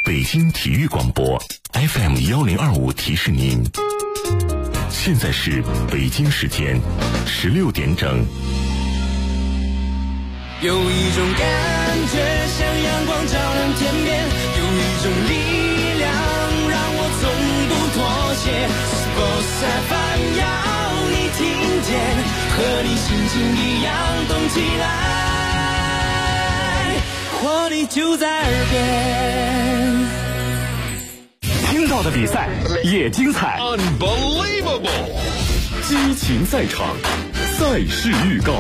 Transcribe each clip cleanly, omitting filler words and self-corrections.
北京体育广播 FM1025提示您，现在是北京时间16点整。 有一种感觉像阳光照亮天边，有一种力量让我从不妥协。Sports FM 要你听见，和你心情一样动起来，活力就在耳边。 听到的比赛也精彩 Unbelievable， 激情赛场，赛事预告。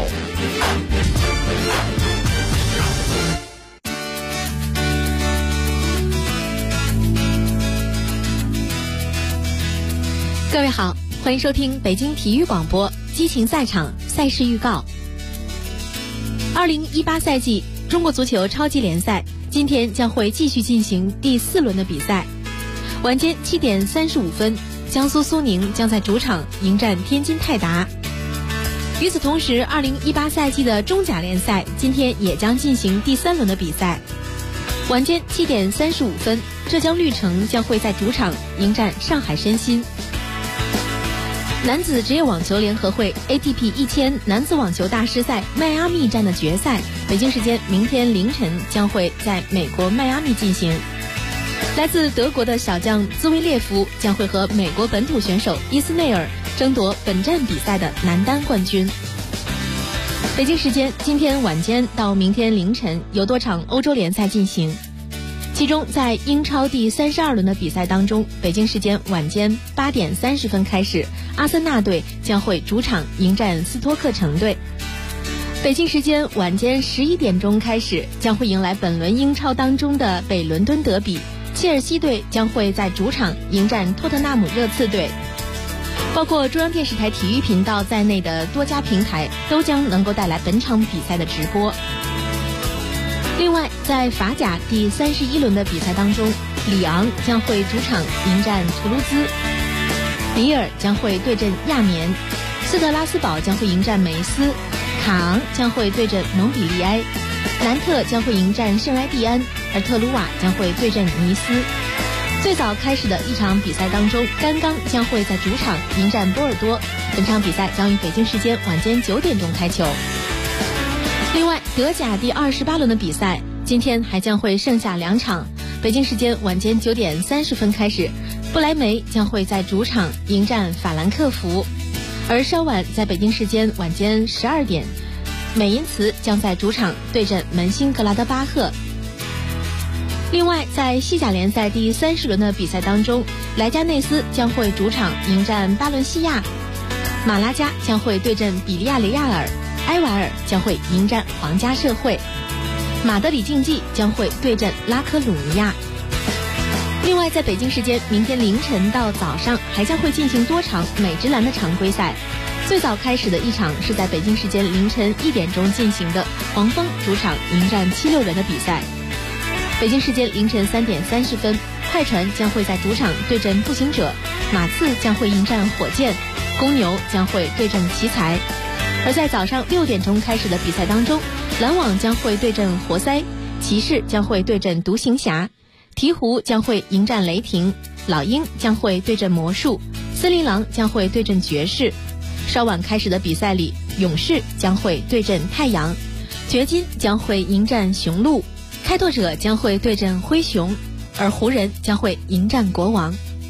各位好，欢迎收听北京体育广播激情赛场赛事预告。2018赛季中国足球超级联赛今天将会继续进行第4轮的比赛。晚间7点35分，江苏苏宁将在主场迎战天津泰达。与此同时，2018赛季的中甲联赛今天也将进行第3轮的比赛。晚间7点35分，浙江绿城将会在主场迎战上海申鑫。男子职业网球联合会 ATP 1000男子网球大师赛迈阿密站的决赛，北京时间明天凌晨将会在美国迈阿密进行。来自德国的小将兹维列夫将会和美国本土选手伊斯内尔争夺本站比赛的男单冠军。北京时间今天晚间到明天凌晨有多场欧洲联赛进行，其中在英超第32轮的比赛当中，北京时间晚间8点30分开始，阿森纳队将会主场迎战斯托克城队。北京时间晚间11点钟开始，将会迎来本轮英超当中的北伦敦德比，切尔西队将会在主场迎战托特纳姆热刺队。包括中央电视台体育频道在内的多家平台都将能够带来本场比赛的直播。另外，在法甲第31轮的比赛当中，里昂将会主场迎战图卢兹，里尔将会对阵亚眠，斯特拉斯堡将会迎战梅斯，卡昂将会对阵蒙彼利埃，南特将会迎战圣埃蒂安，而特鲁瓦将会对阵尼斯。最早开始的一场比赛当中，甘刚将会在主场迎战波尔多，本场比赛将于北京时间晚间9点钟开球。另外，德甲第28轮的比赛今天还将会剩下2场，北京时间晚间9点30分开始，不莱梅将会在主场迎战法兰克福，而稍晚在北京时间晚间12点，美因茨将在主场对阵门兴格拉德巴赫。另外，在西甲联赛第30轮的比赛当中，莱加内斯将会主场迎战巴伦西亚，马拉加将会对阵比利亚雷亚尔，埃瓦尔将会迎战皇家社会，马德里竞技将会对阵拉科鲁尼亚。另外，在北京时间明天凌晨到早上还将会进行多场美职篮的常规赛。最早开始的一场是在北京时间凌晨1点钟进行的黄蜂主场迎战76人的比赛。北京时间凌晨3点30分，快船将会在主场对阵步行者，马刺将会迎战火箭，公牛将会对阵奇才。而在早上6点钟开始的比赛当中，篮网将会对阵活塞，骑士将会对阵独行侠，鹈鹕将会迎战雷霆，老鹰将会对阵魔术，森林狼将会对阵爵士。稍晚开始的比赛里，勇士将会对阵太阳，掘金将会迎战雄鹿，开拓者将会对阵灰熊，而湖人将会迎战国王。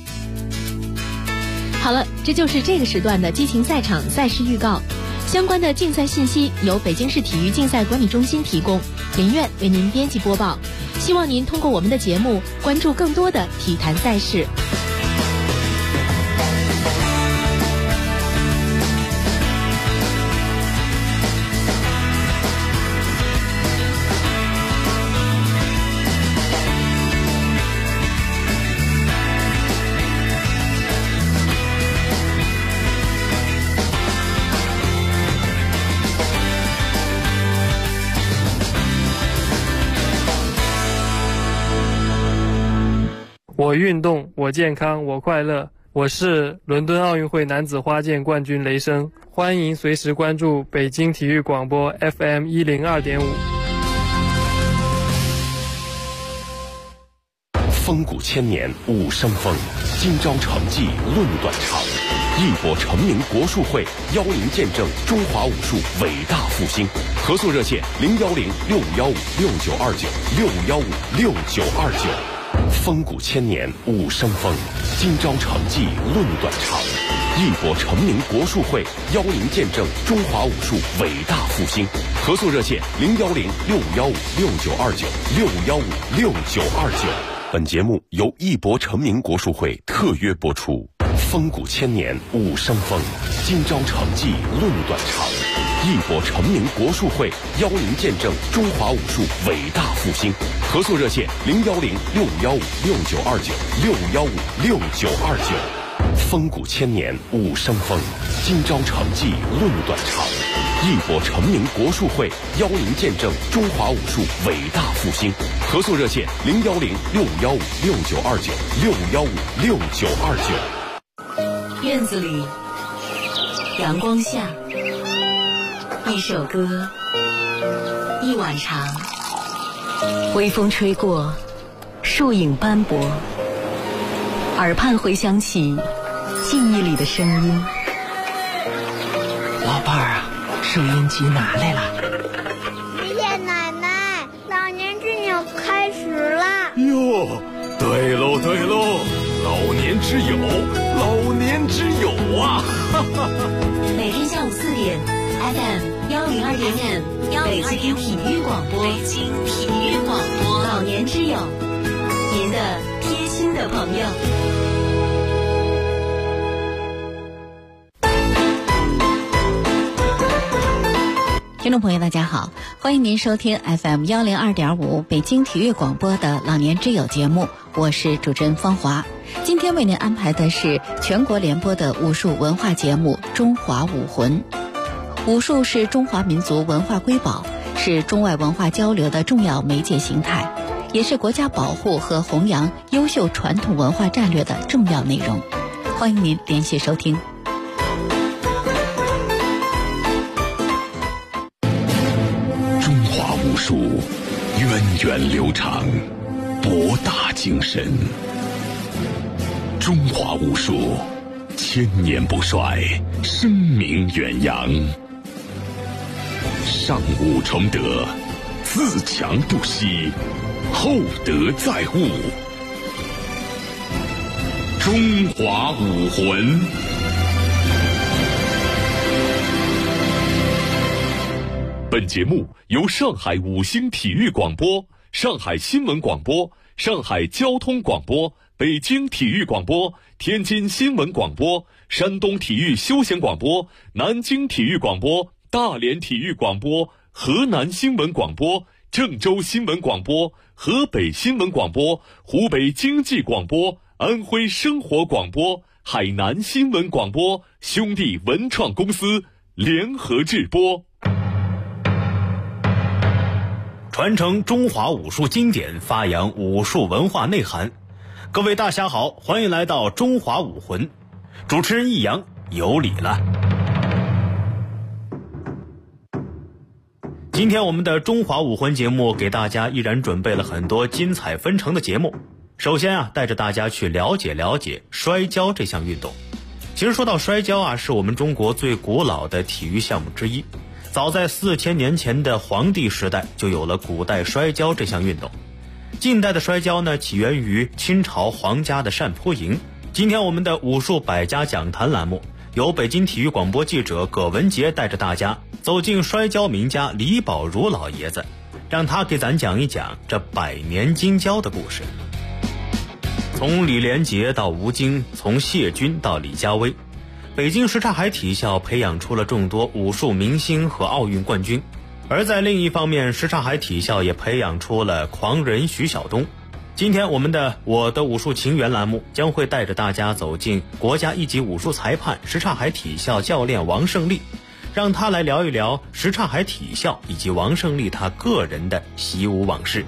好了，这就是这个时段的激情赛场赛事预告。相关的竞赛信息由北京市体育竞赛管理中心提供，林苑为您编辑播报。希望您通过我们的节目关注更多的体坛赛事。 我运动，我健康，我快乐。我是伦敦奥运会男子花剑冠军雷声，欢迎随时关注北京体育广播 FM102.5。 风骨千年武生风，今朝成绩论短长。义博成名国术会邀您见证中华武术伟大复兴。合作热线：610-6515-6929，615-6929。风骨千年武生风，今朝成绩论短长。义博成名国术会邀您见证中华武术伟大复兴。合作热线：610-6515-6929，615-6929。本节目由义博成名国术会特约播出。风骨千年武生风，今朝成绩论短长。义博成名国术会邀您见证中华武术伟大复兴。合作热线：610-6515-6929，615-6929。风骨千年武生风，今朝成绩论短长。义博成名国术会邀您见证中华武术伟大复兴。合作热线：610-6515-6929，615-6929。 院子里，阳光下，一首歌，一晚茶，微风吹过，树影斑驳，耳畔回响起记忆里的声音。 老伴儿啊，收音机拿来了。 爷爷奶奶，老年之友开始了。 哟，对喽对喽，老年之友，老年之友啊！ 每天下午4点 FM 102.5北京体育广播，老年之友，您的贴心的朋友。 听众朋友大家好，欢迎您收听 FM 102.5北京体育广播的老年之友节目，我是主持人方华。今天为您安排的是全国联播的武术文化节目《中华武魂》。武术是中华民族文化瑰宝，是中外文化交流的重要媒介形态，也是国家保护和弘扬优秀传统文化战略的重要内容。欢迎您连续收听。 武术源远流长，博大精深。中华武术千年不衰，声名远扬。上武崇德，自强不息，厚德载物。中华武魂。本节目由上海五星体育广播、上海新闻广播、上海交通广播、北京体育广播、天津新闻广播、山东体育休闲广播、南京体育广播、大连体育广播、河南新闻广播、郑州新闻广播、河北新闻广播、湖北经济广播、安徽生活广播、海南新闻广播兄弟文创公司联合制播。 传承中华武术经典，发扬武术文化内涵。各位大家好，欢迎来到中华武魂，主持人易阳有礼了。今天我们的中华武魂节目给大家依然准备了很多精彩纷呈的节目。首先带着大家去了解了解摔跤这项运动。其实说到摔跤是我们中国最古老的体育项目之一。早在4000年前的黄帝时代就有了古代摔跤这项运动。近代的摔跤起源于清朝皇家的善扑营。今天我们的武术百家讲坛栏目，由北京体育广播记者葛文杰带着大家走进摔跤名家李宝如老爷子，让他给咱讲一讲这100年金跤的故事。从李连杰到吴京，从谢军到李佳薇，北京什刹海体校培养出了众多武术明星和奥运冠军，而在另一方面，什刹海体校也培养出了狂人徐晓东。今天我们的我的武术情缘栏目将会带着大家走进国家一级武术裁判什刹海体校教练王胜利，让他来聊一聊什刹海体校以及王胜利他个人的习武往事。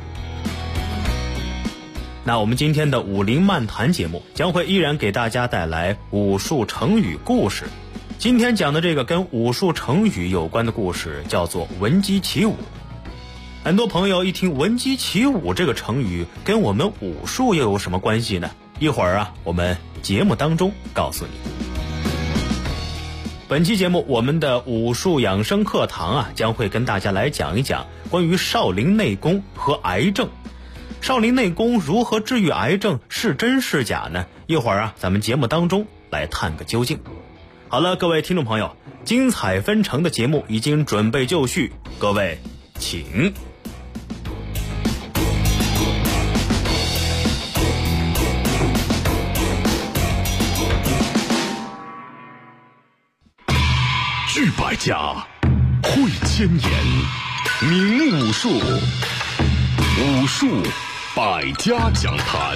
那我们今天的武林漫谈节目将会依然给大家带来武术成语故事。今天讲的这个跟武术成语有关的故事叫做闻鸡起舞。 很多朋友一听闻鸡起舞这个成语，跟我们武术又有什么关系呢？一会儿我们节目当中告诉你。本期节目我们的武术养生课堂将会跟大家来讲一讲关于少林内功和癌症。少林内功如何治愈癌症，是真是假呢？一会儿咱们节目当中来探个究竟。好了，各位听众朋友，精彩纷呈的节目已经准备就绪，各位请。 聚百家，汇千言，明武术，武术百家讲坛。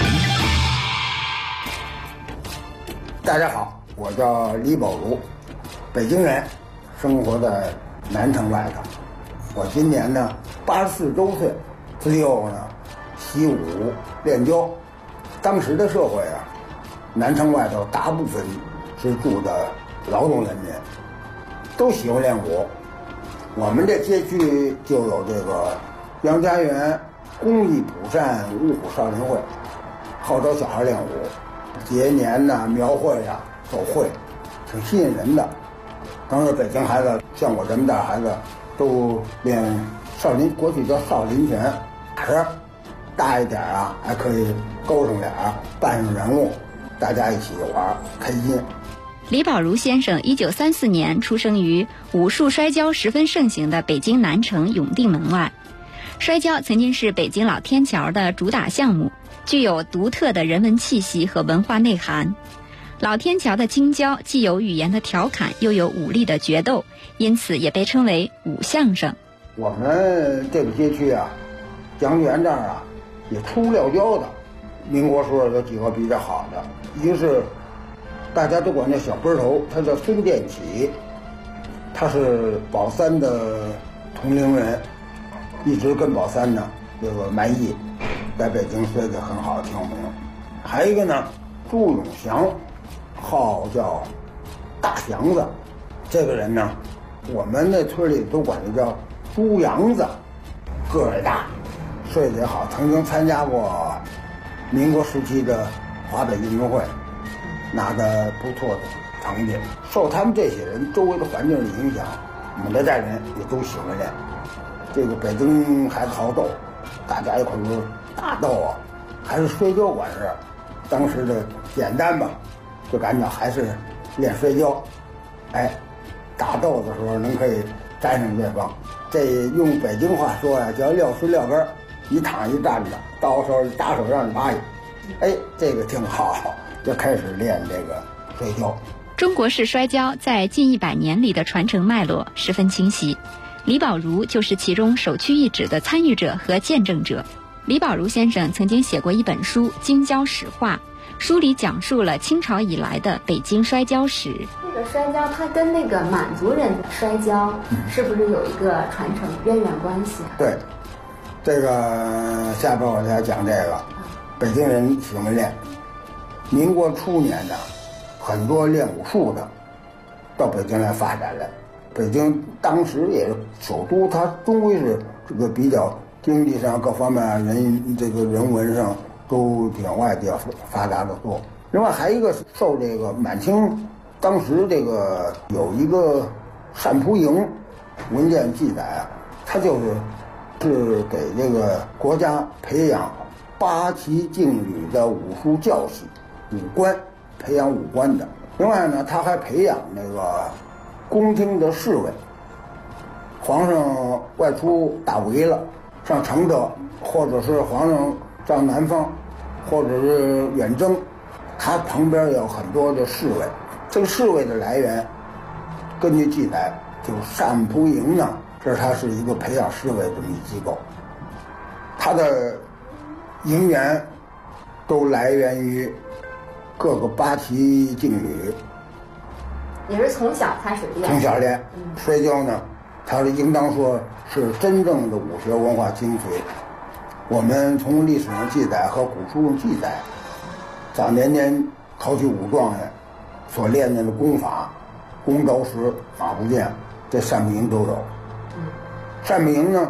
大家好，我叫李宝如，北京人，生活在南城外头。我今年呢84周岁，自幼呢习武练教。当时的社会南城外头大部分是住的劳动人民，都喜欢练武。我们这街区就有这个杨家园公益补善五虎少林会，号召小孩练武，节年庙会走会，挺吸引人的。当时北京孩子像我这么大孩子都练少林，过去叫少林拳，打着大一点还可以勾上脸扮上人物，大家一起玩开心。 李宝如先生1934年出生于武术摔跤十分盛行的北京南城永定门外。摔跤曾经是北京老天桥的主打项目，具有独特的人文气息和文化内涵。老天桥的京郊既有语言的调侃，又有武力的决斗，因此也被称为武相声。 我们这个街区蒋家园这儿也出撂跤的，民国时候有几个比较好的，一个是大家都管这小奔头，他叫孙殿启，他是宝三的同龄人，一直跟宝三这个埋艺，在北京摔得很好，挺有名。还有一个呢，朱永祥，号叫大祥子，这个人呢，我们那村里都管他叫朱阳子，个儿也大，摔得也好，曾经参加过民国时期的华北运动会，拿的不错的成绩。受他们这些人周围的环境的影响，我们这代人也都喜欢练。这个北京孩子好斗，大家一块儿大斗还是摔跤管事。当时的简单吧，就感觉还是练摔跤。打斗的时候能可以战胜对方。这用北京话说叫撂树撂根，一躺一站着，到时候打手让你扒一，这个挺好，就开始练这个摔跤。 中国式摔跤在近100年里的传承脉络十分清晰，李宝如就是其中首屈一指的参与者和见证者。李宝如先生曾经写过一本书《京郊史话》，书里讲述了清朝以来的北京摔跤史。 这个摔跤它跟那个满族人的摔跤是不是有一个传承渊源关系？ 对，这个下边我再讲这个。北京人喜欢练，民国初年很多练武术的到北京来发展来。北京当时也是首都，它终归是这个比较经济上各方面人文上都比外地发达的多。另外还有一个受这个满清当时这个有一个单蒲营文件记载它是给这个国家培养八旗劲旅的武术教习，武官，培养武官的。另外呢，他还培养那个宫廷的侍卫。皇上外出打围了，上承德，或者是皇上上南方，或者是远征，他旁边有很多的侍卫。这个侍卫的来源，根据记载，就单蒲营它是一个培养侍卫这么一机构，它的营员都来源于各个八旗劲旅。 也是从小开始练？从小练。摔跤它是应当说是真正的武学文化精髓。我们从历史上记载和古书上记载，早年间考取武状元所练的功法，弓着石、马步剑，这单蒲营都有。单蒲营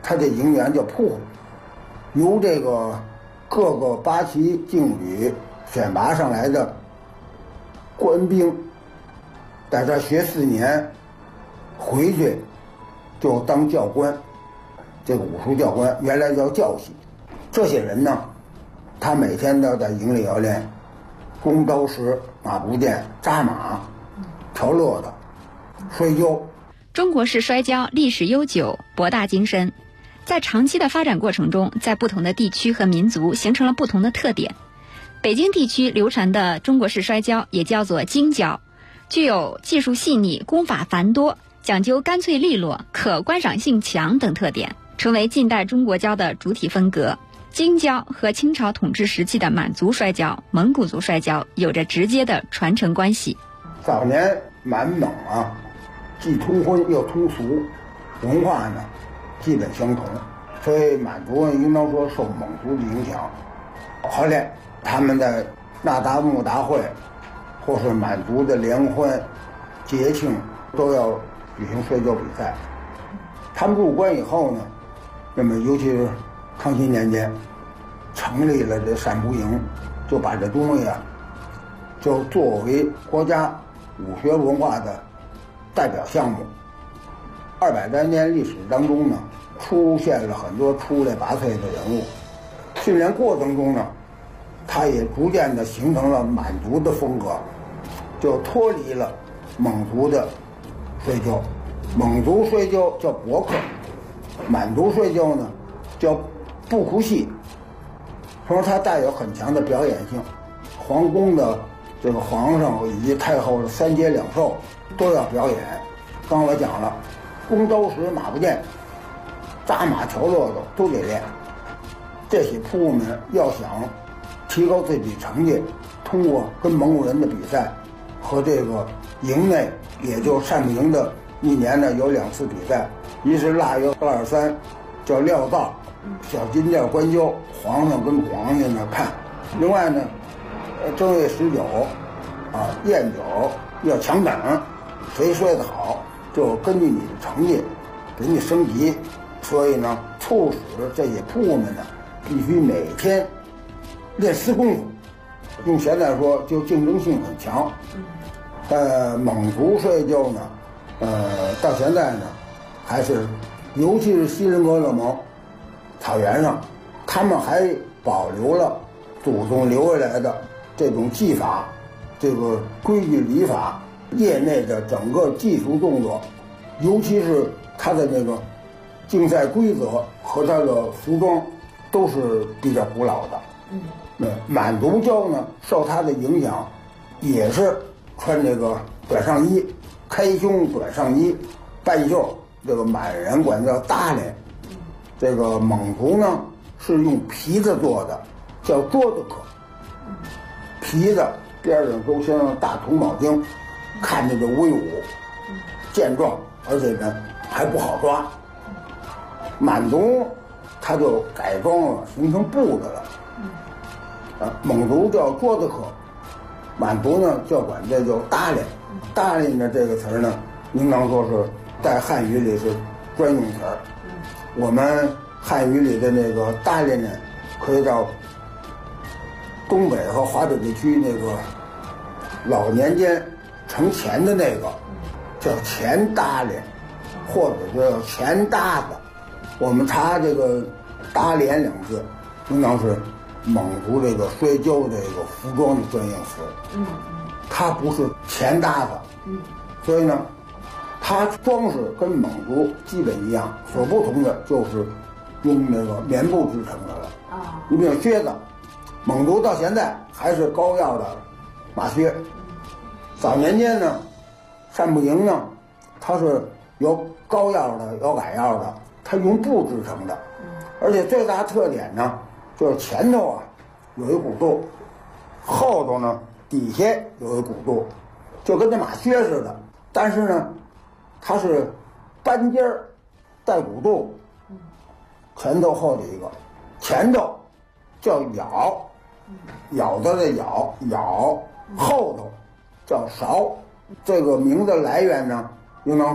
他这营员叫铺，由这个各个八旗劲旅选拔上来的官兵，在这学4年，回去就当教官，这个武术教官原来叫教习。这些人呢，他每天都在营里要练弓刀石、马步剑、扎马、调乐的、摔跤。 中国式摔跤历史悠久，博大精深，在长期的发展过程中，在不同的地区和民族形成了不同的特点。北京地区流传的中国式摔跤也叫做京跤，具有技术细腻、功法繁多、讲究干脆利落、可观赏性强等特点，成为近代中国跤的主体风格。京跤和清朝统治时期的满族摔跤、蒙古族摔跤有着直接的传承关系。 早年满蒙啊，既通婚又通俗，文化呢基本相同，所以满族人应当说受蒙族的影响。后来他们在那达慕大会或是满族的联欢节庆都要举行摔跤比赛。他们入关以后呢，那么尤其是康熙年间成立了这散步营，就把这东西啊就作为国家武学文化的代表项目。200多年历史当中呢，出现了很多出类拔萃的人物。训练过程中呢，它也逐渐的形成了满族的风格，就脱离了蒙族的摔跤。蒙族摔跤叫博克，满族摔跤呢叫布库戏，说它带有很强的表演性。皇宫的这个皇上以及太后的3节2寿都要表演。刚才我讲了，弓刀石、马步剑、扎马调乐的都得练。这些铺们要想提高自己成绩，通过跟蒙古人的比赛和这个营内，也就善步营的一年呢有2次比赛，一是腊月23叫撂道，小金殿官交，皇上跟皇家呢看。另外呢，正月19啊宴酒要抢等，谁摔得好就根据你的成绩给你升级。所以呢，促使这些铺们呢必须每天练4功夫，用现在说就竞争性很强。蒙族摔跤呢，到现在呢还是，尤其是锡林郭勒盟草原上，他们还保留了祖宗留下来的这种技法，这个规矩礼法，业内的整个技术动作，尤其是他的那个竞赛规则和他的服装都是比较古老的。满族跤呢受他的影响，也是穿这个短上衣，开胸短上衣，半袖，这个满人管叫搭连。这个蒙族呢是用皮子做的，叫桌子壳，皮子边上都镶大铜铆钉，看着就威武健壮，而且呢还不好抓。满族他就改装了，形成布的了。蒙族叫桌子壳，满族呢管这叫搭连。搭连的这个词儿呢，应当说是在汉语里是专用词儿。我们汉语里的那个搭连呢，可以到东北和华北地区那个老年间盛钱的那个叫钱搭连，或者叫钱搭子。我们查这个搭连2字，应当是蒙族这个摔跤这个服装的专用词。它不是钱搭子。所以呢，它装饰跟蒙族基本一样，所不同的就是用那个棉布制成的了。你比如靴子，蒙族到现在还是高腰的马靴。早年间呢，善步营呢，它是有高腰的，有矮腰的，它用布制成的。而且最大特点呢，就是前头啊有一鼓肚，后头呢底下有一鼓肚，就跟那马靴似的。但是呢，它是单尖儿带鼓肚，前头后头一个，前头叫咬，咬的这咬，后头叫勺。这个名字来源呢，应当说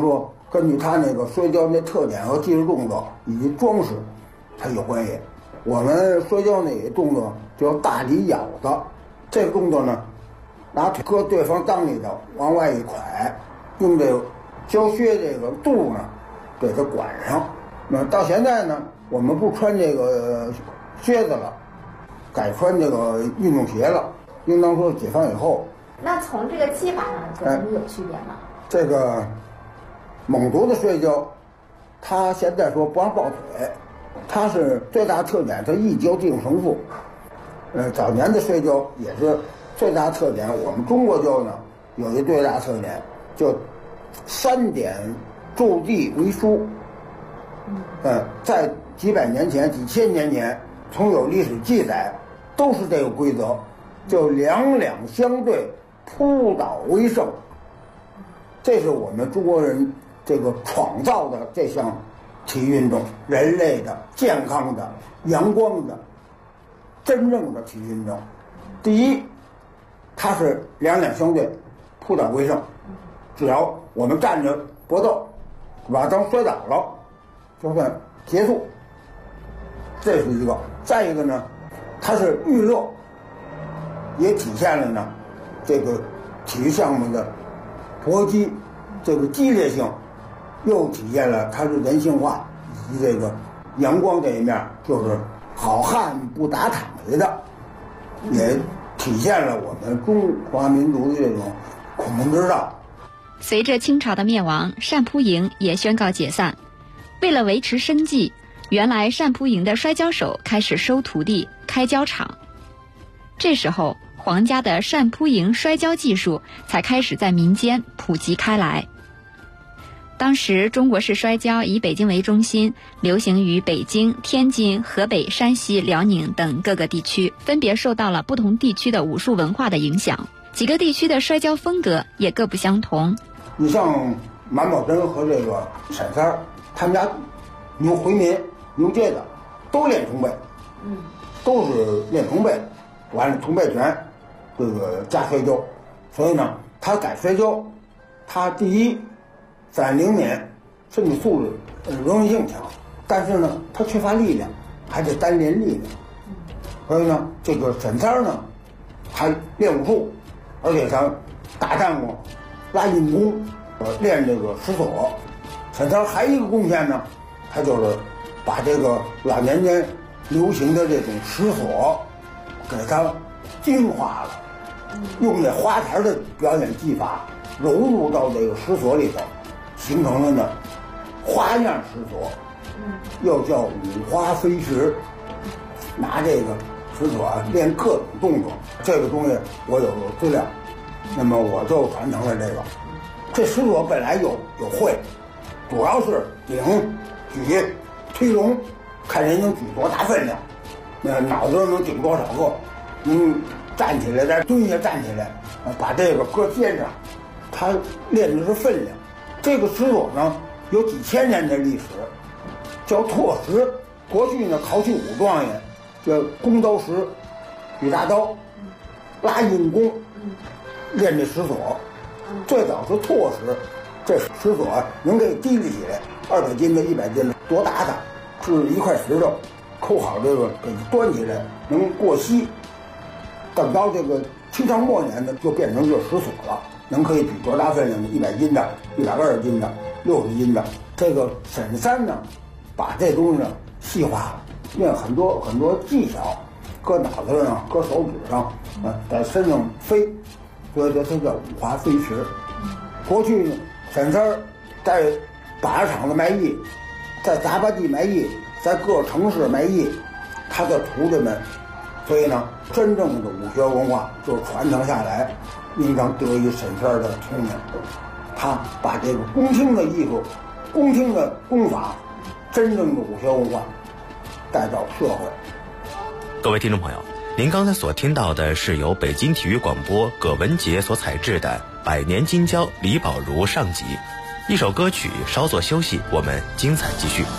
根据他那个摔跤那特点和技术动作以及装饰，它有关系。我们摔跤那个动作叫大力咬子，这个动作呢，拿腿搁对方裆里头往外一蒯，用这个胶靴这个肚呢给它管上。那到现在呢，我们不穿这个靴子了，改穿这个运动鞋了。应当说解放以后， 那从这个技法上来说，有区别吗？ 这个蒙族的摔跤，他现在说不让抱腿，他是最大特点，他一跤定胜负。早年的摔跤也是最大特点。我们中国跤呢有一最大特点，就3点驻地为输。在几百年前、几千年前，从有历史记载都是这个规则，就两两相对，扑倒为胜。这是我们中国人这个创造的这项体育运动，人类的健康的、阳光的、真正的体育运动。第一，它是两两相对，扑倒为胜。只要我们站着搏斗，把当摔倒了，就算结束。这是一个。再一个呢，它是预热，也体现了呢这个体育项目的搏击这个激烈性，又体现了它是人性化以及这个阳光这一面，就是好汉不打躺下的，也体现了我们中华民族的这种孔孟之道。 随着清朝的灭亡，单扑营也宣告解散。为了维持生计，原来单扑营的摔跤手开始收徒弟，开跤场。这时候，皇家的单扑营摔跤技术才开始在民间普及开来。当时中国式摔跤以北京为中心，流行于北京、天津、河北、山西、辽宁等各个地区，分别受到了不同地区的武术文化的影响。几个地区的摔跤风格也各不相同。 你像满宝珍和这个沈三儿，他们家牛回民、牛街的都练通背，都是练通背，完了通背拳，这个加摔跤。所以呢，他改摔跤，他第一在灵敏，身体素质容易性强，但是呢，他缺乏力量，还得单练力量。所以呢，这个沈三儿呢，他练武术，而且他打战过拉硬功，练这个石锁。沈三儿还有一个贡献呢，他就是把这个老年间流行的这种石锁给它精华了，用这花坛的表演技法融入到这个石锁里头，形成了呢花样石锁，又叫五花飞石。拿这个石锁练各种动作，这个东西我有资料，那么我就传承了这个。这石锁本来有会，主要是顶、举、推龙，看人能举多大分量，那脑子能顶多少个，站起来再蹲下站起来，把这个搁肩上，他练的是分量。这个石锁呢有几千年的历史，叫拓石。过去呢考取武状元，叫弓刀石、举大刀、拉硬功，练这石锁。最早是拓石，这石锁能给提立起来，200斤的、100斤的，多大的，是一块石头，扣好这个给端起来，能过膝。等到这个清朝末年呢，就变成这石锁了，能可以举多大分量的，100斤的、120斤的、60斤的。这个沈三呢，把这东西呢细化了，练很多很多技巧，搁脑袋上、搁手指上，在身上飞，所以说它叫五花飞石。过去呢，沈三在靶场子卖艺，在杂八地卖艺，在各城市卖艺，他的徒弟们，所以呢，真正的武学文化就传承下来，应当得益沈三的聪明。他把这个宫廷的艺术、宫廷的功法，真正的武学文化带到社会。 各位听众朋友，您刚才所听到的是由北京体育广播葛文杰所采制的百年金交李宝如上集。一首歌曲稍作休息，我们精彩继续。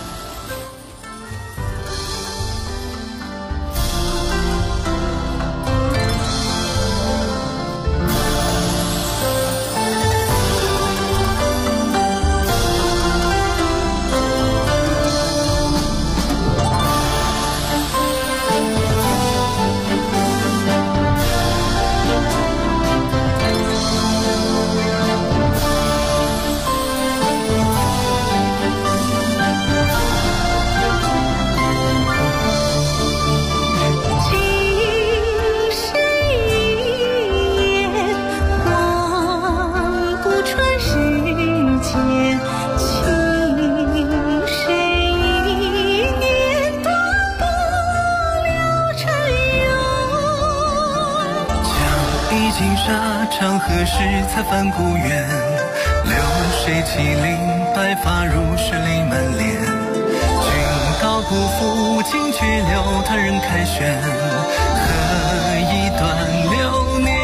沙长河时才返故园，流水麒麟，白发如雪泪满脸。君道不负金曲流，他人凯旋，何以断流年？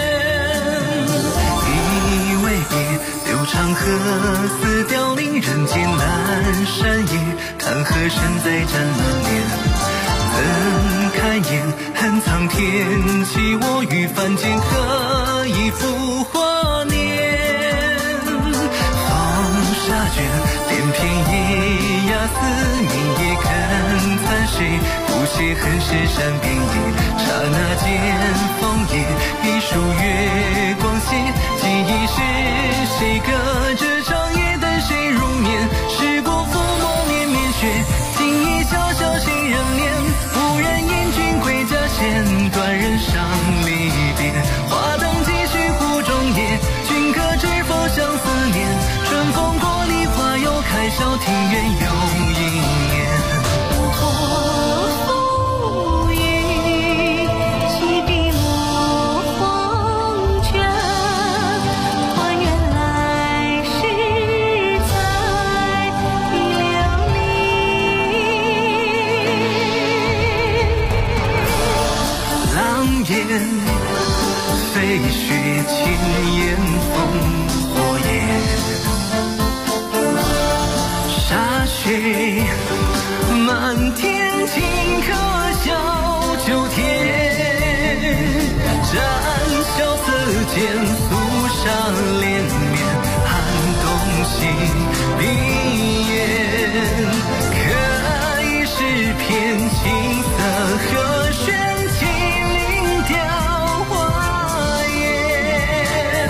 一为别，流长河似凋零，人间阑珊夜，看河身在斩乱莲。怎开眼恨苍天，弃我于凡间，何以复活年？风沙卷，连片叶呀，思念也看残谁？不写恨是山边野，刹那间枫叶，一束月光斜，记忆是谁隔着长夜等谁入眠？时过覆没绵绵雪，今已潇潇心人怜。无人言君归家前，断人伤离别。花灯继续湖中夜，君可知否相思念？春风过梨花又开，小庭院又一年。 托付与起笔落黄泉，还愿来世再留你。 狼烟飞雪，千烟烽火焰，沙雪漫天，顷刻小秋天。斩萧瑟间，肃杀连绵，寒冬心闭眼。可以诗篇青色和弦，清灵雕花颜。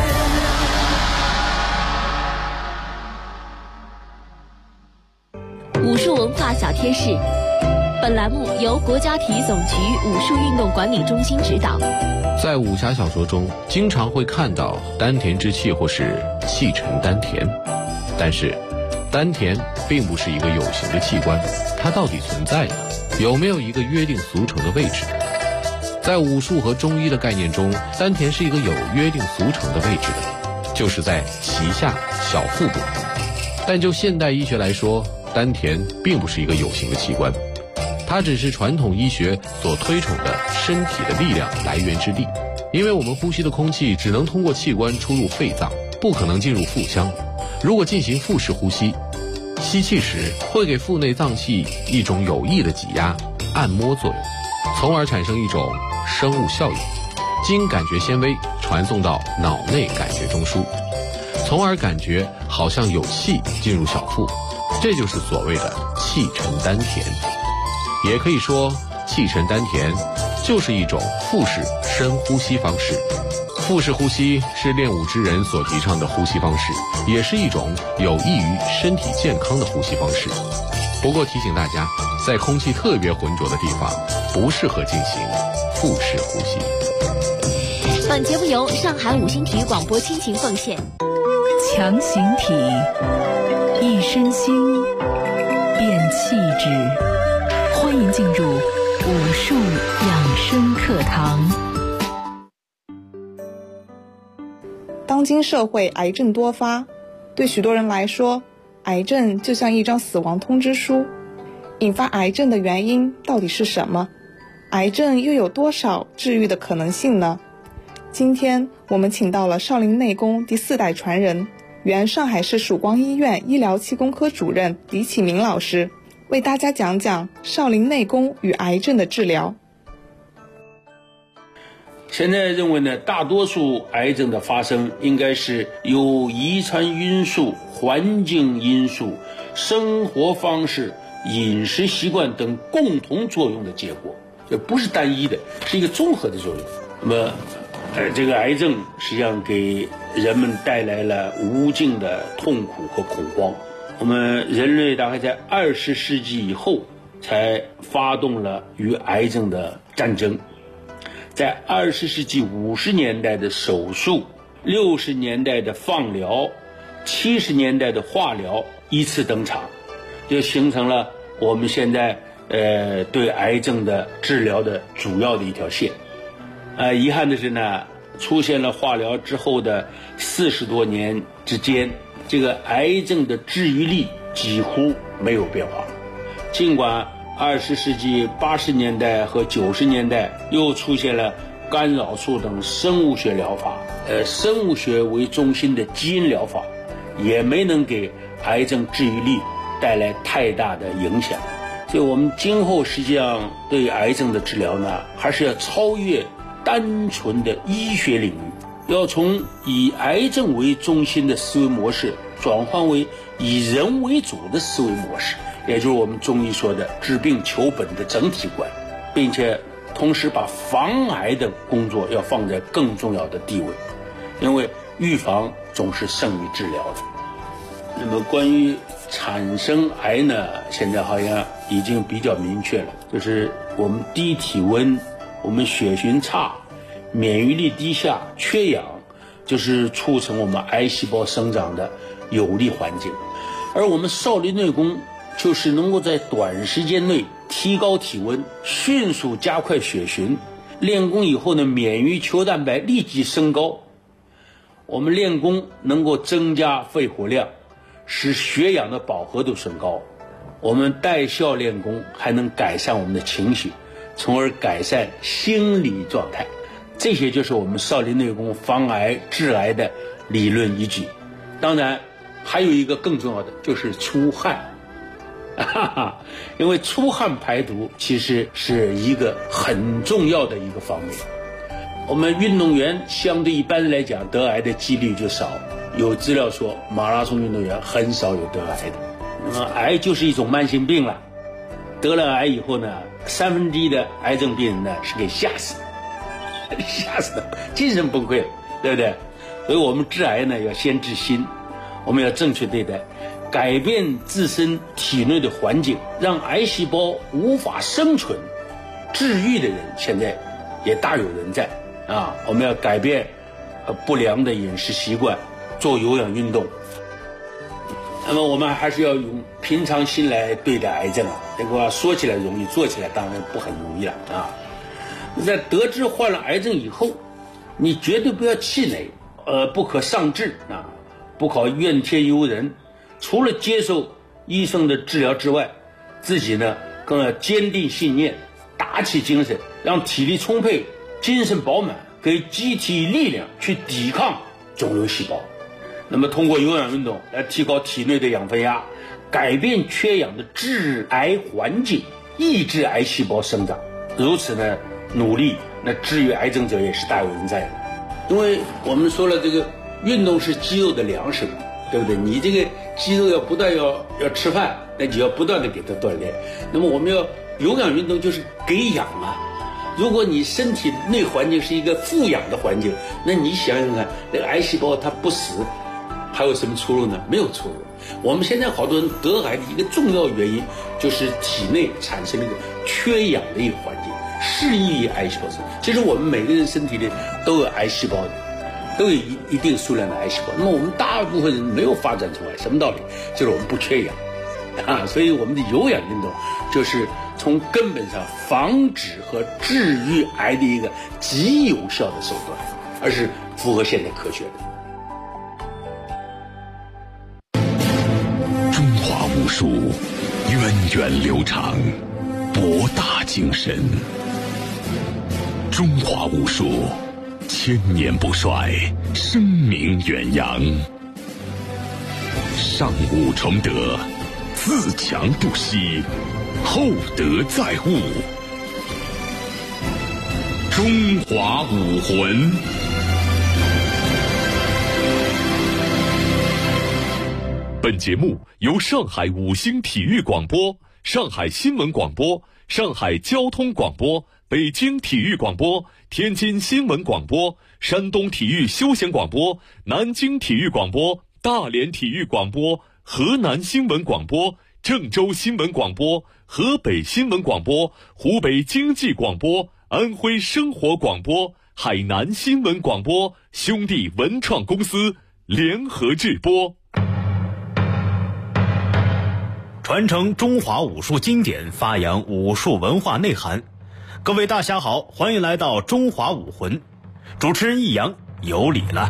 武术文化小贴士，本栏目由国家体育总局武术运动管理中心指导。 在武侠小说中，经常会看到丹田之气或是气沉丹田，但是丹田并不是一个有形的器官，它到底存在吗？有没有一个约定俗成的位置？在武术和中医的概念中，丹田是一个有约定俗成的位置的，就是在脐下小腹部。但就现代医学来说，丹田并不是一个有形的器官，它只是传统医学所推崇的身体的力量来源之地。因为我们呼吸的空气只能通过器官出入肺脏，不可能进入腹腔。如果进行腹式呼吸，吸气时会给腹内脏器一种有益的挤压、按摩作用，从而产生一种生物效应，经感觉纤维传送到脑内感觉中枢，从而感觉好像有气进入小腹，这就是所谓的气沉丹田。也可以说，气沉丹田就是一种腹式深呼吸方式。腹式呼吸是练武之人所提倡的呼吸方式，也是一种有益于身体健康的呼吸方式。不过提醒大家，在空气特别浑浊的地方，不适合进行腹式呼吸。 本节目由上海五星体育广播倾情奉献。 强形体，一身心，变气质。欢迎进入武术养生课堂。 当今社会癌症多发，对许多人来说，癌症就像一张死亡通知书。引发癌症的原因到底是什么？癌症又有多少治愈的可能性呢？今天我们请到了少林内功第4代传人，原上海市曙光医院医疗气功科主任李启明老师，为大家讲讲少林内功与癌症的治疗。 现在认为呢，大多数癌症的发生应该是由遗传因素、环境因素、生活方式、饮食习惯等共同作用的结果，这不是单一的，是一个综合的作用。那么这个癌症实际上给人们带来了无尽的痛苦和恐慌。我们人类大概在20世纪以后才发动了与癌症的战争。在20世纪50年代的手术、60年代的放疗、70年代的化疗依次登场，就形成了我们现在对癌症的治疗的主要的一条线。遗憾的是呢， 出现了化疗之后的40多年之间，这个癌症的治愈率几乎没有变化。尽管20世纪80年代和90年代又出现了干扰素等生物学疗法，生物学为中心的基因疗法也没能给癌症治愈率带来太大的影响。所以我们今后实际上对癌症的治疗呢，还是要超越单纯的医学领域，要从以癌症为中心的思维模式转换为以人为主的思维模式，也就是我们中医说的治病求本的整体观，并且同时把防癌的工作要放在更重要的地位，因为预防总是胜于治疗的。那么关于产生癌呢，现在好像已经比较明确了，就是我们低体温，我们血循差，免疫力低下，缺氧，就是促成我们癌细胞生长的有利环境。而我们少林内功就是能够在短时间内提高体温，迅速加快血循，练功以后呢，免疫球蛋白立即升高，我们练功能够增加肺活量，使血氧的饱和度升高，我们带效练功还能改善我们的情绪，从而改善心理状态。这些就是我们少林内功防癌治癌的理论依据。当然还有一个更重要的，就是出汗。因为出汗排毒其实是一个很重要的一个方面。我们运动员相对一般来讲得癌的几率就少，有资料说马拉松运动员很少有得癌的。那么癌就是一种慢性病了，得了癌以后呢，1/3的癌症病人呢是给吓死的，精神崩溃了，对不对？所以我们治癌呢要先治心，我们要正确对待，改变自身体内的环境，让癌细胞无法生存。治愈的人现在也大有人在啊！我们要改变不良的饮食习惯，做有氧运动。那么我们还是要用平常心来对待癌症啊！这个说起来容易，做起来当然不很容易了啊！在得知患了癌症以后，你绝对不要气馁，不可丧志啊，不可怨天尤人。除了接受医生的治疗之外，自己呢更要坚定信念，打起精神，让体力充沛，精神饱满，给机体力量去抵抗肿瘤细胞。那么通过有氧运动来提高体内的养分压，改变缺氧的致癌环境，抑制癌细胞生长。如此呢努力，那治愈癌症者也是大有人在的。因为我们说了，这个运动是肌肉的粮食，对不对？你这个肌肉要不断要吃饭，那你要不断的给它锻炼。那么我们要有氧运动，就是给氧啊。如果你身体内环境是一个富氧的环境，那你想想看，那个癌细胞它不死，还有什么出路呢？没有出路。我们现在好多人得癌的一个重要原因，就是体内产生了一个缺氧的一个环境，适宜于癌细胞生。其实我们每个人身体里都有癌细胞的，都有一定数量的癌细胞。那么我们大部分人没有发展出来，什么道理？就是我们不缺氧啊。所以我们的有氧运动就是从根本上防止和治愈癌的一个极有效的手段，而是符合现代科学的。 中华武术源远流长，博大精深。中华武术千年不衰，声名远扬。上武崇德，自强不息，厚德载物。中华武魂。 本节目由上海五星体育广播、上海新闻广播、上海交通广播、北京体育广播、天津新闻广播、山东体育休闲广播、南京体育广播、大连体育广播、河南新闻广播、郑州新闻广播、河北新闻广播、湖北经济广播、安徽生活广播、海南新闻广播兄弟文创公司联合制播。 传承中华武术经典，发扬武术文化内涵。各位大家好，欢迎来到中华武魂。 主持人易阳有礼了。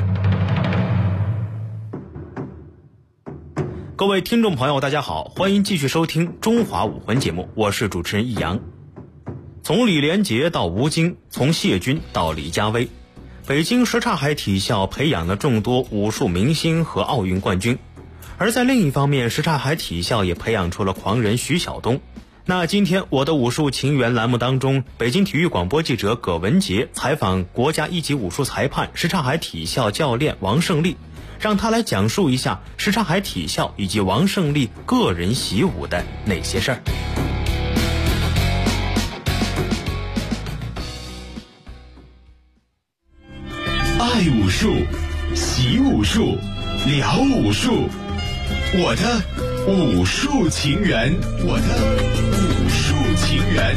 各位听众朋友大家好，欢迎继续收听中华武魂节目，我是主持人易阳。从李连杰到吴京，从谢军到李佳薇，北京什刹海体校培养了众多武术明星和奥运冠军。而在另一方面，什刹海体校也培养出了狂人徐晓东。那今天我的武术情缘栏目当中，北京体育广播记者葛文杰采访国家一级武术裁判什刹海体校教练王胜利，让他来讲述一下什刹海体校以及王胜利个人习武的那些事儿。 爱武术，习武术，聊武术，我的武术情缘，我的武术情缘。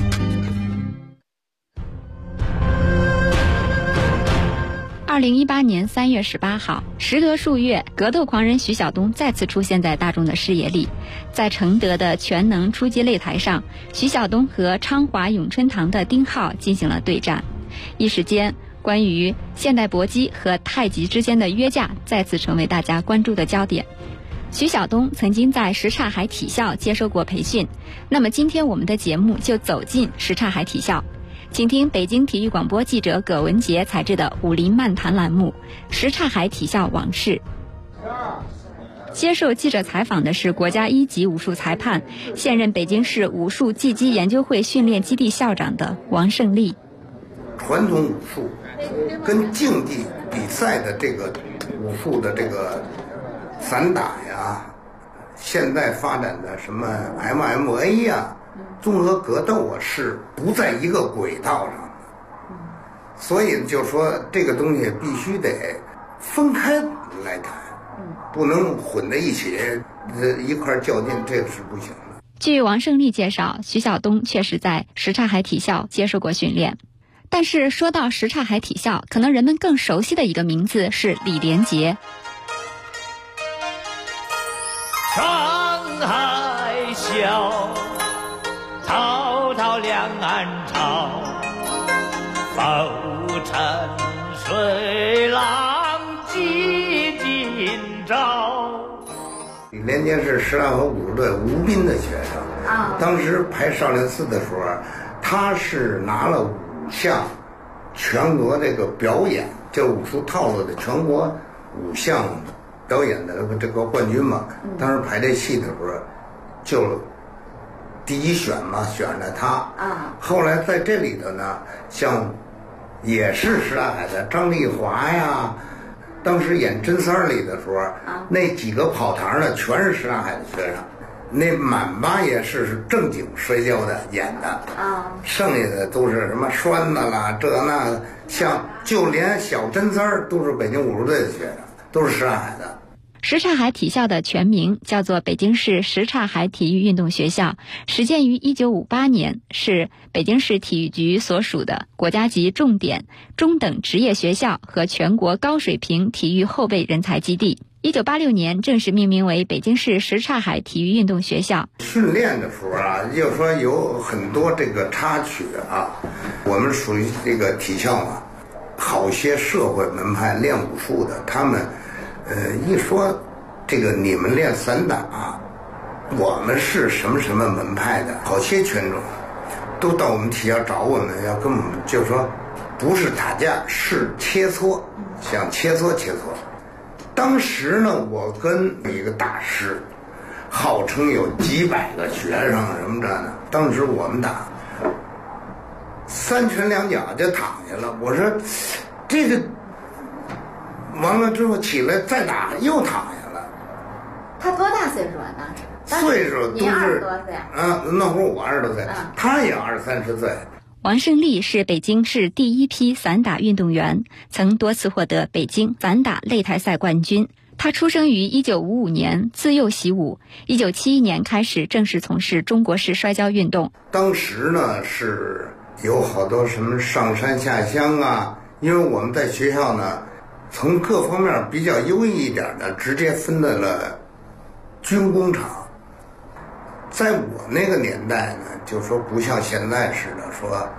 2018年3月18号，时隔数月，格斗狂人徐晓东再次出现在大众的视野里。在承德的全能初级擂台上，徐晓东和昌华咏春堂的丁浩进行了对战。一时间，关于现代搏击和太极之间的约架再次成为大家关注的焦点。徐晓东曾经在什刹海体校接受过培训，那么今天我们的节目就走进什刹海体校，请听北京体育广播记者葛文杰采制的武林漫谈栏目《什刹海体校往事》。接受记者采访的是国家一级武术裁判、现任北京市武术技击研究会训练基地校长的王胜利。 传统武术跟竞技比赛的这个武术的这个散打呀，现在发展的什么 MMA 呀、综合格斗啊，是不在一个轨道上的。所以就说这个东西必须得分开来谈，不能混在一起一块较劲，这个是不行的。 据王胜利介绍，徐晓东确实在什刹海体校接受过训练。但是说到什刹海体校，可能人们更熟悉的一个名字是李连杰。 沧海笑，滔滔两岸潮，浮沉水浪几今朝。 李连杰是什刹河武术队吴斌的学生，当时排少林寺的时候，他是拿了5项全国这个表演，就武术套路的全国5项表演的这个冠军嘛。当时排这戏的时候，就第一选嘛，选了他。后来在这里头呢，像也是什刹海的张丽华呀，当时演真三里的时候，那几个跑堂的全是什刹海的学生。那满八也是正经摔跤的演的，剩下的都是什么栓子啦，这那，像就连小真三儿都是北京武术队的学生，都是什刹海的。 什刹海体校的全名叫做北京市什刹海体育运动学校，始建于1958年，是北京市体育局所属的国家级重点中等职业学校和全国高水平体育后备人才基地。1986年正式命名为北京市什刹海体育运动学校。 训练的时候啊，就说有很多这个插曲啊，我们属于这个体校嘛，好些社会门派练武术的，他们一说这个你们练散打，我们是什么什么门派的，好些群众都到我们体校找我们，要跟我们就说不是打架，是切磋，想切磋切磋。当时呢，我跟一个大师，号称有几百个学生什么着呢。当时我们打3拳2脚就躺下了。我说这个完了之后起来再打又躺下了。 他多大岁数啊？当时岁数都是你20多岁啊？那会儿我20多岁，他也20-30岁。 王胜利是北京市第一批散打运动员，曾多次获得北京散打擂台赛冠军。他出生于1955年，自幼习武，1971年开始正式从事中国式摔跤运动。 当时呢是有好多什么上山下乡啊，因为我们在学校呢，从各方面比较优异一点的，直接分在了军工厂。在我那个年代呢，就说不像现在似的说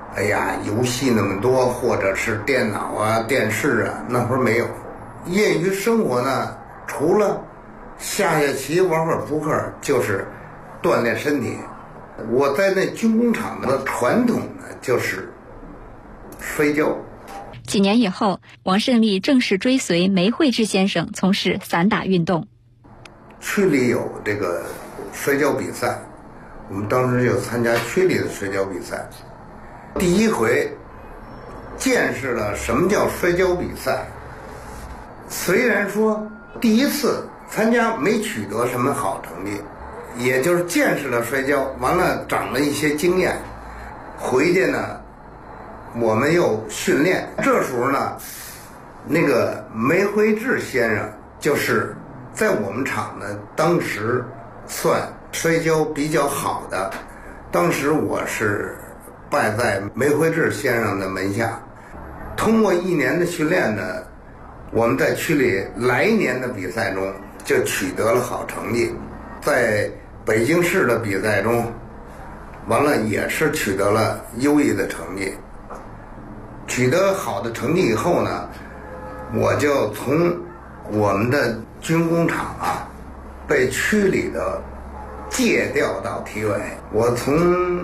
哎呀，游戏那么多，或者是电脑啊、电视啊，那会儿没有。业余生活呢，除了下棋、玩会儿扑克，就是锻炼身体。我在那军工厂的传统呢，就是摔跤。 几年以后，王胜利正式追随梅惠志先生从事散打运动。 区里有这个摔跤比赛，我们当时就参加区里的摔跤比赛，第一回见识了什么叫摔跤比赛。虽然说第一次参加没取得什么好成绩，也就是见识了摔跤，完了长了一些经验。回去呢，我们又训练。这时候呢，那个梅惠志先生就是在我们厂呢，当时算摔跤比较好的。当时我是拜在梅惠志先生的门下，通过1年的训练呢，我们在区里来年的比赛中就取得了好成绩，在北京市的比赛中，完了也是取得了优异的成绩。取得好的成绩以后呢，我就从我们的军工厂啊，被区里的借调到体委。我从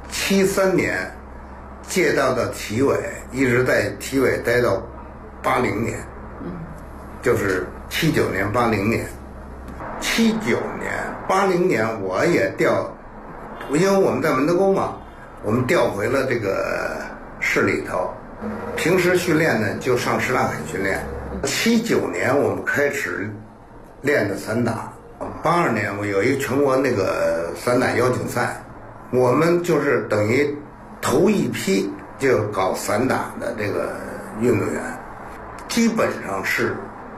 73年借调到体委，一直在体委待到80年，就是79年、80年。79年、80年我也调，因为我们在门头沟嘛，我们调回了这个市里头。平时训练呢，就上什刹海训练。79年我们开始练的散打，82年我有一个全国那个散打邀请赛，我们就是等于头一批就搞散打的这个运动员，基本上是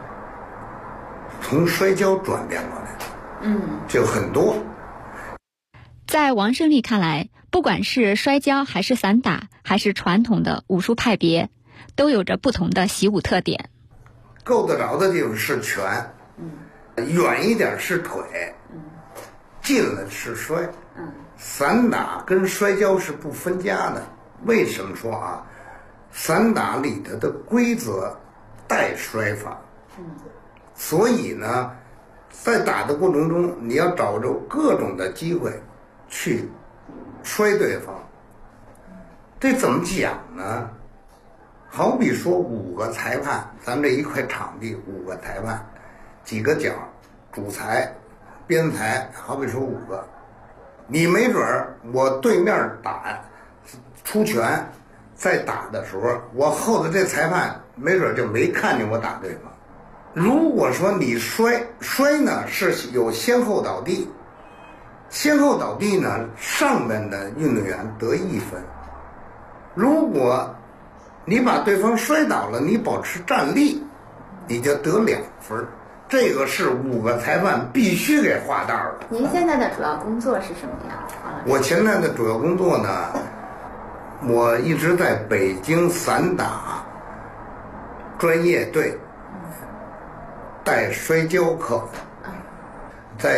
从摔跤转变过来的，就很多。 在王胜利看来，不管是摔跤还是散打，还是传统的武术派别，都有着不同的习武特点。 够得着的地方是拳，远一点是腿，近了是摔。散打跟摔跤是不分家的。为什么说啊？散打里头的规则带摔法，所以呢，在打的过程中，你要找着各种的机会去摔对方。这怎么讲呢？好比说5个裁判，咱这一块场地5个裁判，几个角，主裁、边裁，好比说5个，你没准儿我对面打出拳，在打的时候，我后头这裁判没准就没看见我打对方。如果说你摔呢是有先后倒地，先后倒地呢，上面的运动员得1分。如果你把对方摔倒了，你保持站立，你就得2分。这个是5个裁判必须给划道的。 您现在的主要工作是什么呀？ 我现在的主要工作呢，我一直在北京散打专业队带摔跤课，在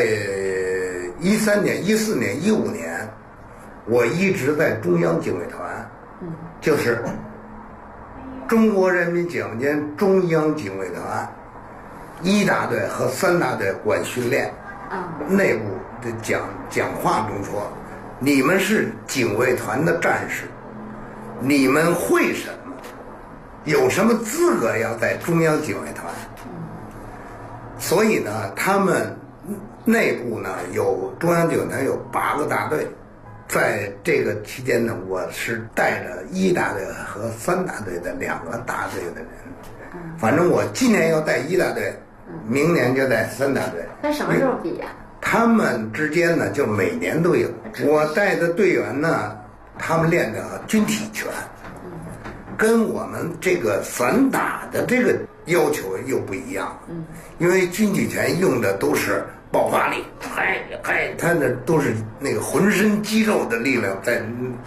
13年、14年、15年，我一直在中央警卫团，就是中国人民解放军中央警卫团1大队和3大队管训练。内部的讲话中说，你们是警卫团的战士，你们会什么？有什么资格要在中央警卫团？所以呢，他们内部呢有中央警卫团有8个大队，在这个期间呢，我是带着1大队和3大队的2个大队的人。反正我今年要带1大队，明年就带3大队。 那什么时候比呀？ 他们之间呢，就每年都有。我带的队员呢，他们练的军体拳，跟我们这个散打的这个要求又不一样。因为军体拳用的都是爆发力，他的都是那个浑身肌肉的力量在。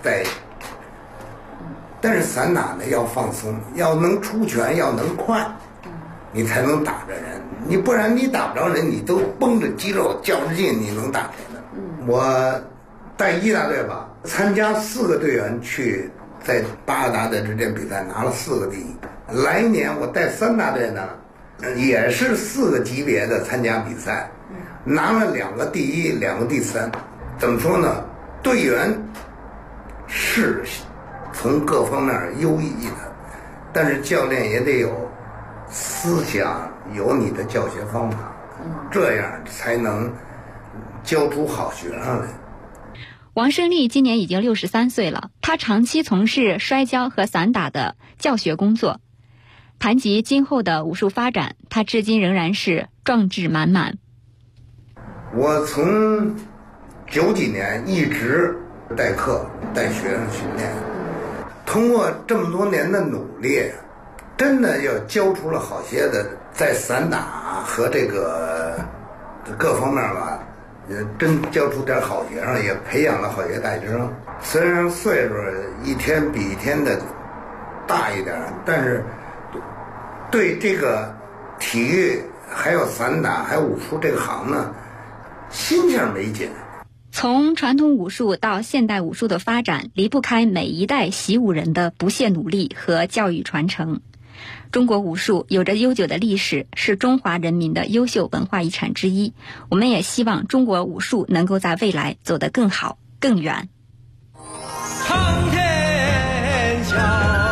但是散打呢要放松，要能出拳，要能快，你才能打着人。你不然你打不着人，你都绷着肌肉较着劲，你能打谁呢？我带1大队吧，参加4个队员去在八个大队之间比赛拿了4个第一。来年我带3大队呢，也是4个级别的参加比赛，拿了2个第一，2个第3。怎么说呢？队员是从各方面优异的，但是教练也得有思想，有你的教学方法，这样才能教出好学生来。 王胜利今年已经63岁了，他长期从事摔跤和散打的教学工作。谈及今后的武术发展，他至今仍然是壮志满满。 我从90几年一直代课带学生训练，通过这么多年的努力，真的要教出了好些的，在散打和这个各方面吧，真教出点好学生，也培养了好些大学生。虽然岁数一天比一天的大一点，但是对这个体育还有散打还有武术这个行呢，心性没减。 从传统武术到现代武术的发展，离不开每一代习武人的不懈努力和教育传承。中国武术有着悠久的历史，是中华人民的优秀文化遗产之一。我们也希望中国武术能够在未来走得更好、更远。 长天桥，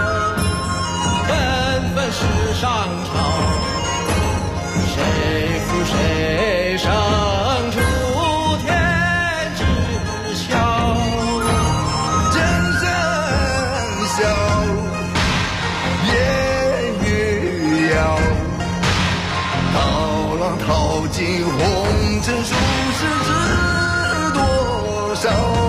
纷纷世上潮，谁负谁胜出天知晓，真真笑，烟雨遥，涛浪淘尽红尘俗世知多少。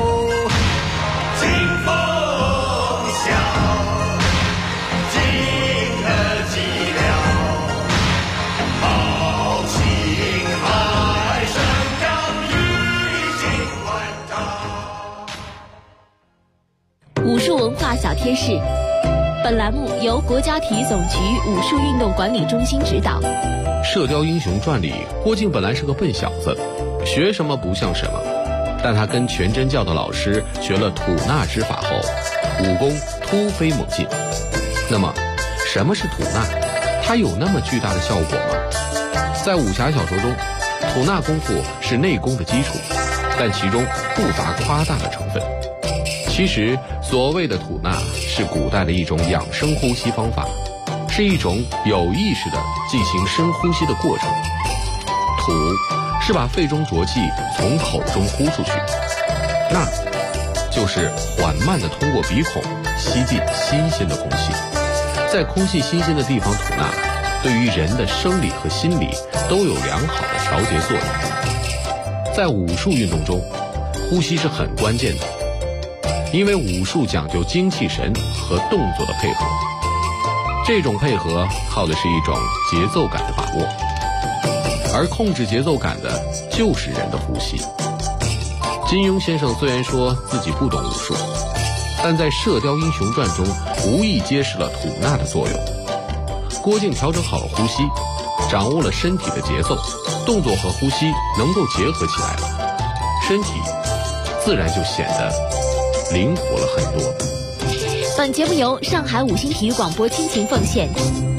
武术文化小贴士，本栏目由国家体育总局武术运动管理中心指导。 《射雕英雄传》里，郭靖本来是个笨小子，学什么不像什么，但他跟全真教的老师学了吐纳之法后，武功突飞猛进。那么，什么是吐纳？它有那么巨大的效果吗？在武侠小说中，吐纳功夫是内功的基础，但其中不乏夸大的成分。其实，所谓的吐纳是古代的一种养生呼吸方法，是一种有意识的进行深呼吸的过程。吐是把肺中浊气从口中呼出去，纳就是缓慢地通过鼻孔吸进新鲜的空气。在空气新鲜的地方吐纳，对于人的生理和心理都有良好的调节作用。在武术运动中，呼吸是很关键的。因为武术讲究精气神和动作的配合，这种配合靠的是一种节奏感的把握，而控制节奏感的就是人的呼吸。金庸先生虽然说自己不懂武术，但在《射雕英雄传》中无意揭示了吐纳的作用。郭靖调整好了呼吸，掌握了身体的节奏，动作和呼吸能够结合起来了，身体自然就显得灵活了很多。 本节目由上海五星体育广播倾情奉献。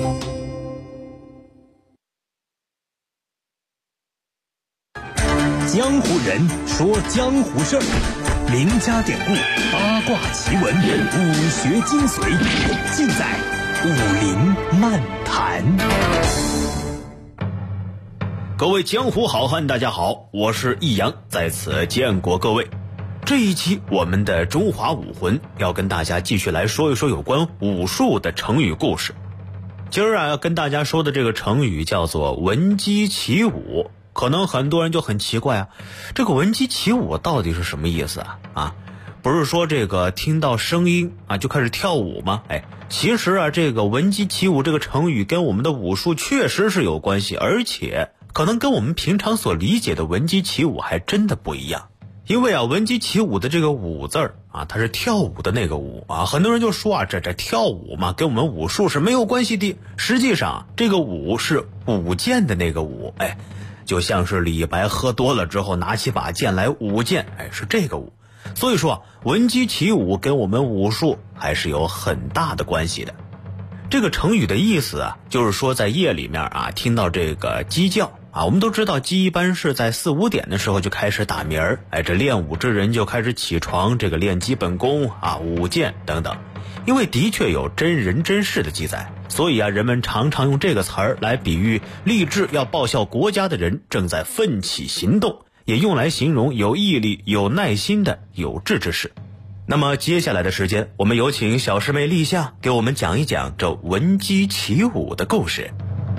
江湖人说江湖事儿，名家典故、八卦奇闻、武学精髓，尽在武林漫谈。 各位江湖好汉，大家好，我是易阳，在此见过各位。这一期我们的中华武魂要跟大家继续来说一说有关武术的成语故事。今儿要跟大家说的这个成语叫做闻鸡起舞。可能很多人就很奇怪啊，这个闻鸡起舞到底是什么意思啊？不是说这个听到声音啊就开始跳舞吗？其实啊，这个闻鸡起舞这个成语跟我们的武术确实是有关系，而且可能跟我们平常所理解的闻鸡起舞还真的不一样。因为啊，闻鸡起舞的这个舞字儿啊，它是跳舞的那个舞啊，很多人就说啊，这跳舞嘛，跟我们武术是没有关系的。实际上，这个舞是舞剑的那个舞，就像是李白喝多了之后拿起把剑来舞剑，是这个舞。 所以说闻鸡起舞跟我们武术还是有很大的关系的。这个成语的意思啊，就是说在夜里面啊，听到这个鸡叫啊，我们都知道鸡一般是在4、5点的时候就开始打鸣儿，这练武之人就开始起床，这个练基本功啊、舞剑等等。因为的确有真人真事的记载，所以啊，人们常常用这个词儿来比喻立志要报效国家的人正在奋起行动，也用来形容有毅力、有耐心的有志之士。那么接下来的时间，我们有请小师妹立夏给我们讲一讲这闻鸡起舞的故事。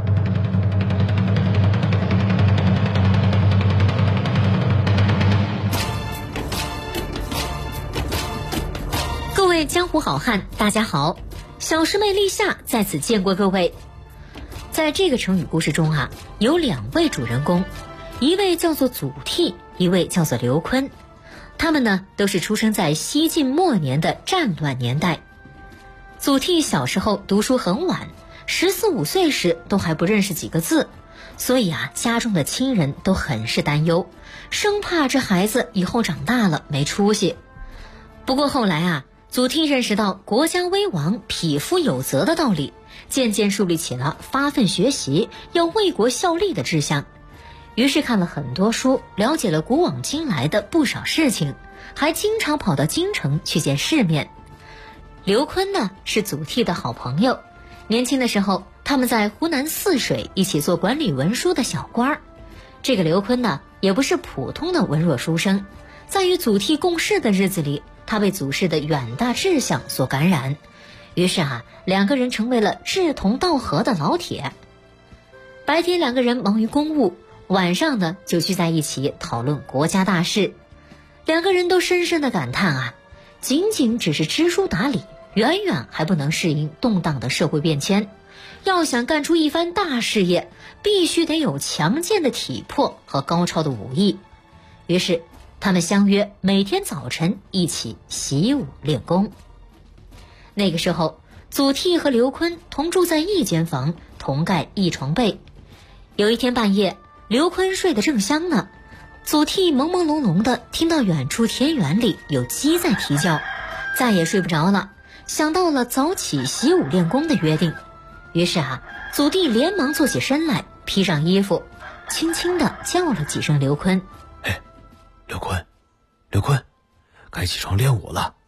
各位江湖好汉，大家好，小师妹立夏在此见过各位。在这个成语故事中啊，有2位主人公，一位叫做祖逖，一位叫做刘琨。他们呢都是出生在西晋末年的战乱年代。祖逖小时候读书很晚，14、15岁时都还不认识几个字，所以啊，家中的亲人都很是担忧，生怕这孩子以后长大了没出息。不过后来啊，祖逖认识到国家危亡、匹夫有责的道理，渐渐树立起了发奋学习、要为国效力的志向。于是看了很多书，了解了古往今来的不少事情，还经常跑到京城去见世面。刘琨呢，是祖逖的好朋友，年轻的时候他们在湖南泗水一起做管理文书的小官儿。这个刘琨呢，也不是普通的文弱书生，在与祖逖共事的日子里，他被祖师的远大志向所感染，于是啊，2个人成为了志同道合的老铁。白天2个人忙于公务，晚上呢就聚在一起讨论国家大事。2个人都深深地感叹啊，仅仅只是知书达理，远远还不能适应动荡的社会变迁。要想干出一番大事业，必须得有强健的体魄和高超的武艺。于是他们相约每天早晨一起习武练功。那个时候，祖逖和刘琨同住在一间房，同盖一床被。有一天半夜，刘琨睡得正香呢，祖逖朦朦胧胧地听到远处田园里有鸡在啼叫，再也睡不着了，想到了早起习武练功的约定。于是啊，祖逖连忙坐起身来，披上衣服，轻轻地叫了几声刘琨：“ 刘琨，刘琨，该起床练武了。”“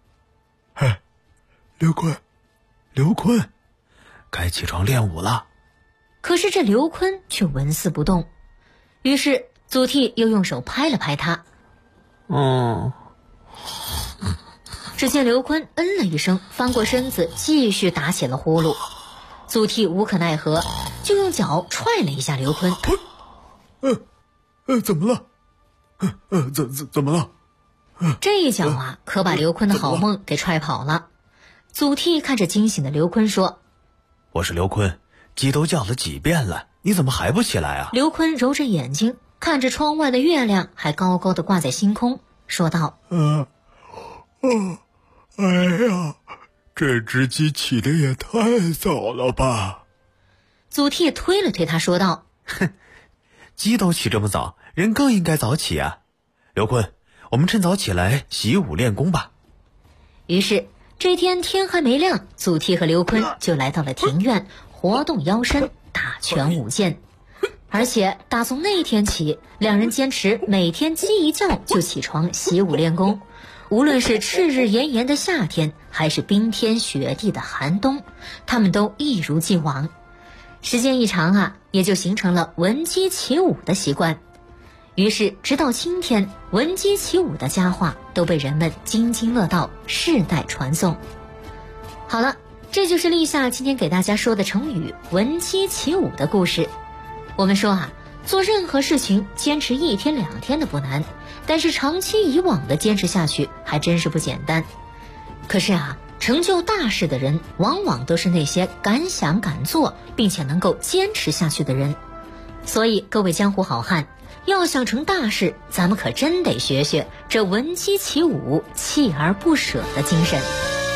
刘琨，刘琨，该起床练武了。” 可是这刘琨却纹丝不动。于是祖逖又用手拍了拍他。只见刘琨嗯了一声，翻过身子继续打起了呼噜。祖逖无可奈何，就用脚踹了一下刘琨。 怎么了？怎么了？ 这一脚啊，可把刘琨的好梦给踹跑了。祖逖看着惊醒的刘琨说：“ 我是刘琨，鸡都叫了几遍了，你怎么还不起来啊？” 刘琨揉着眼睛，看着窗外的月亮还高高的挂在星空，说道：“ 哎呀，这只鸡起得也太早了吧。” 祖逖推了推他，说道：“ 哼，鸡都起这么早，人更应该早起啊。刘琨，我们趁早起来习武练功吧。” 于是这天天还没亮，祖逖和刘琨就来到了庭院，活动腰身，打拳舞剑。而且打从那天起，2人坚持每天鸡一叫就起床习武练功。无论是赤日炎炎的夏天，还是冰天雪地的寒冬，他们都一如既往。时间一长啊，也就形成了闻鸡起舞的习惯。于是直到今天，闻鸡起舞的佳话都被人们津津乐道，世代传颂。好了，这就是立夏今天给大家说的成语闻鸡起舞的故事。我们说啊，做任何事情坚持1天2天的不难，但是长期以往的坚持下去还真是不简单。可是啊，成就大事的人往往都是那些敢想敢做并且能够坚持下去的人。所以各位江湖好汉，要想成大事，咱们可真得学学这闻鸡起舞、锲而不舍的精神。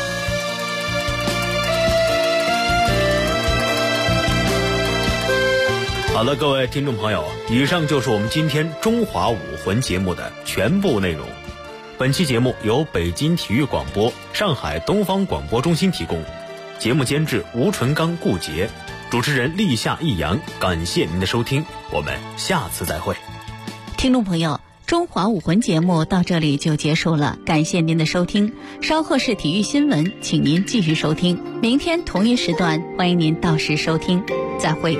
好了，各位听众朋友，以上就是我们今天中华武魂节目的全部内容。 本期节目由北京体育广播、上海东方广播中心提供，节目监制吴纯刚、顾杰，主持人立夏、易阳。感谢您的收听，我们下次再会。 听众朋友，中华武魂节目到这里就结束了，感谢您的收听。稍后是体育新闻，请您继续收听。明天同一时段，欢迎您到时收听，再会。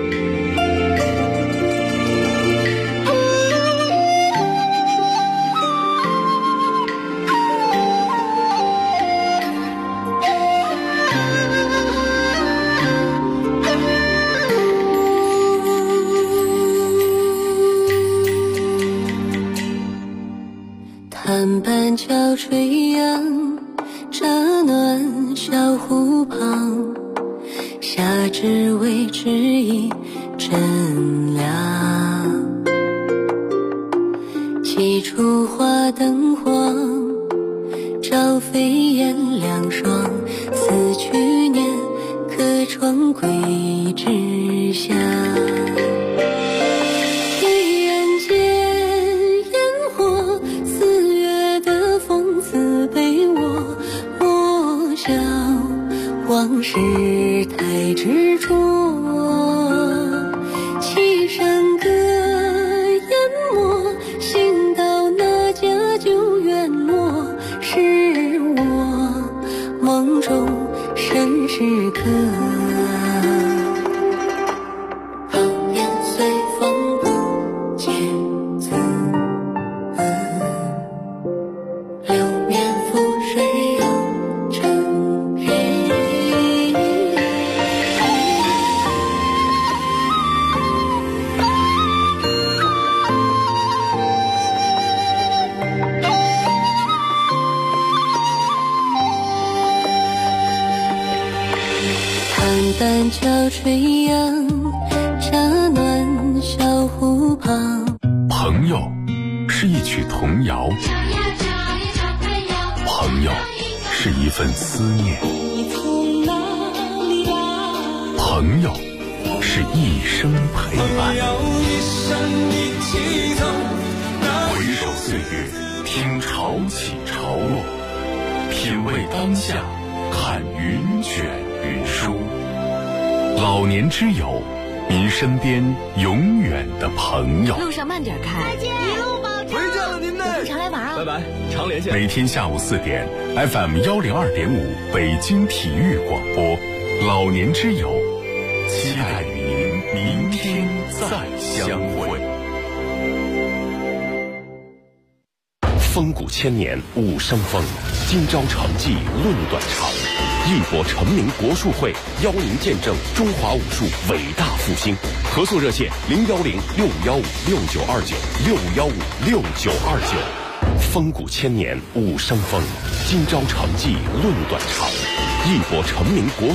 潭畔桥垂杨，乍暖小湖旁，夏至未至已真凉。起初花灯黄，照飞燕凉霜。似去年客窗桂枝香。往事太执着，岐山歌淹没，行到那家就院落，是我梦中生时刻。容颜随风不见字，流年覆水又成云。淡桥垂杨，乍暖小湖旁。 朋友是一曲童谣，朋友是一份思念，朋友是一生陪伴。回首岁月，听潮起潮落，品味当下，看云卷云舒。老年之友，您身边永远的朋友。 路上慢点开， 再见，一路保重。 回家了您呢， 常来玩啊！ 拜拜，常联系。 每天下午4点 ，FM 102.5北京体育广播，老年之友，期待与您明天再相会。 风骨千年武生风，今朝成绩论短长。义博成名国术会邀您见证中华武术伟大复兴，合作热线010-656929，6156929。风骨千年武生风，今朝成绩论短长。义博成名国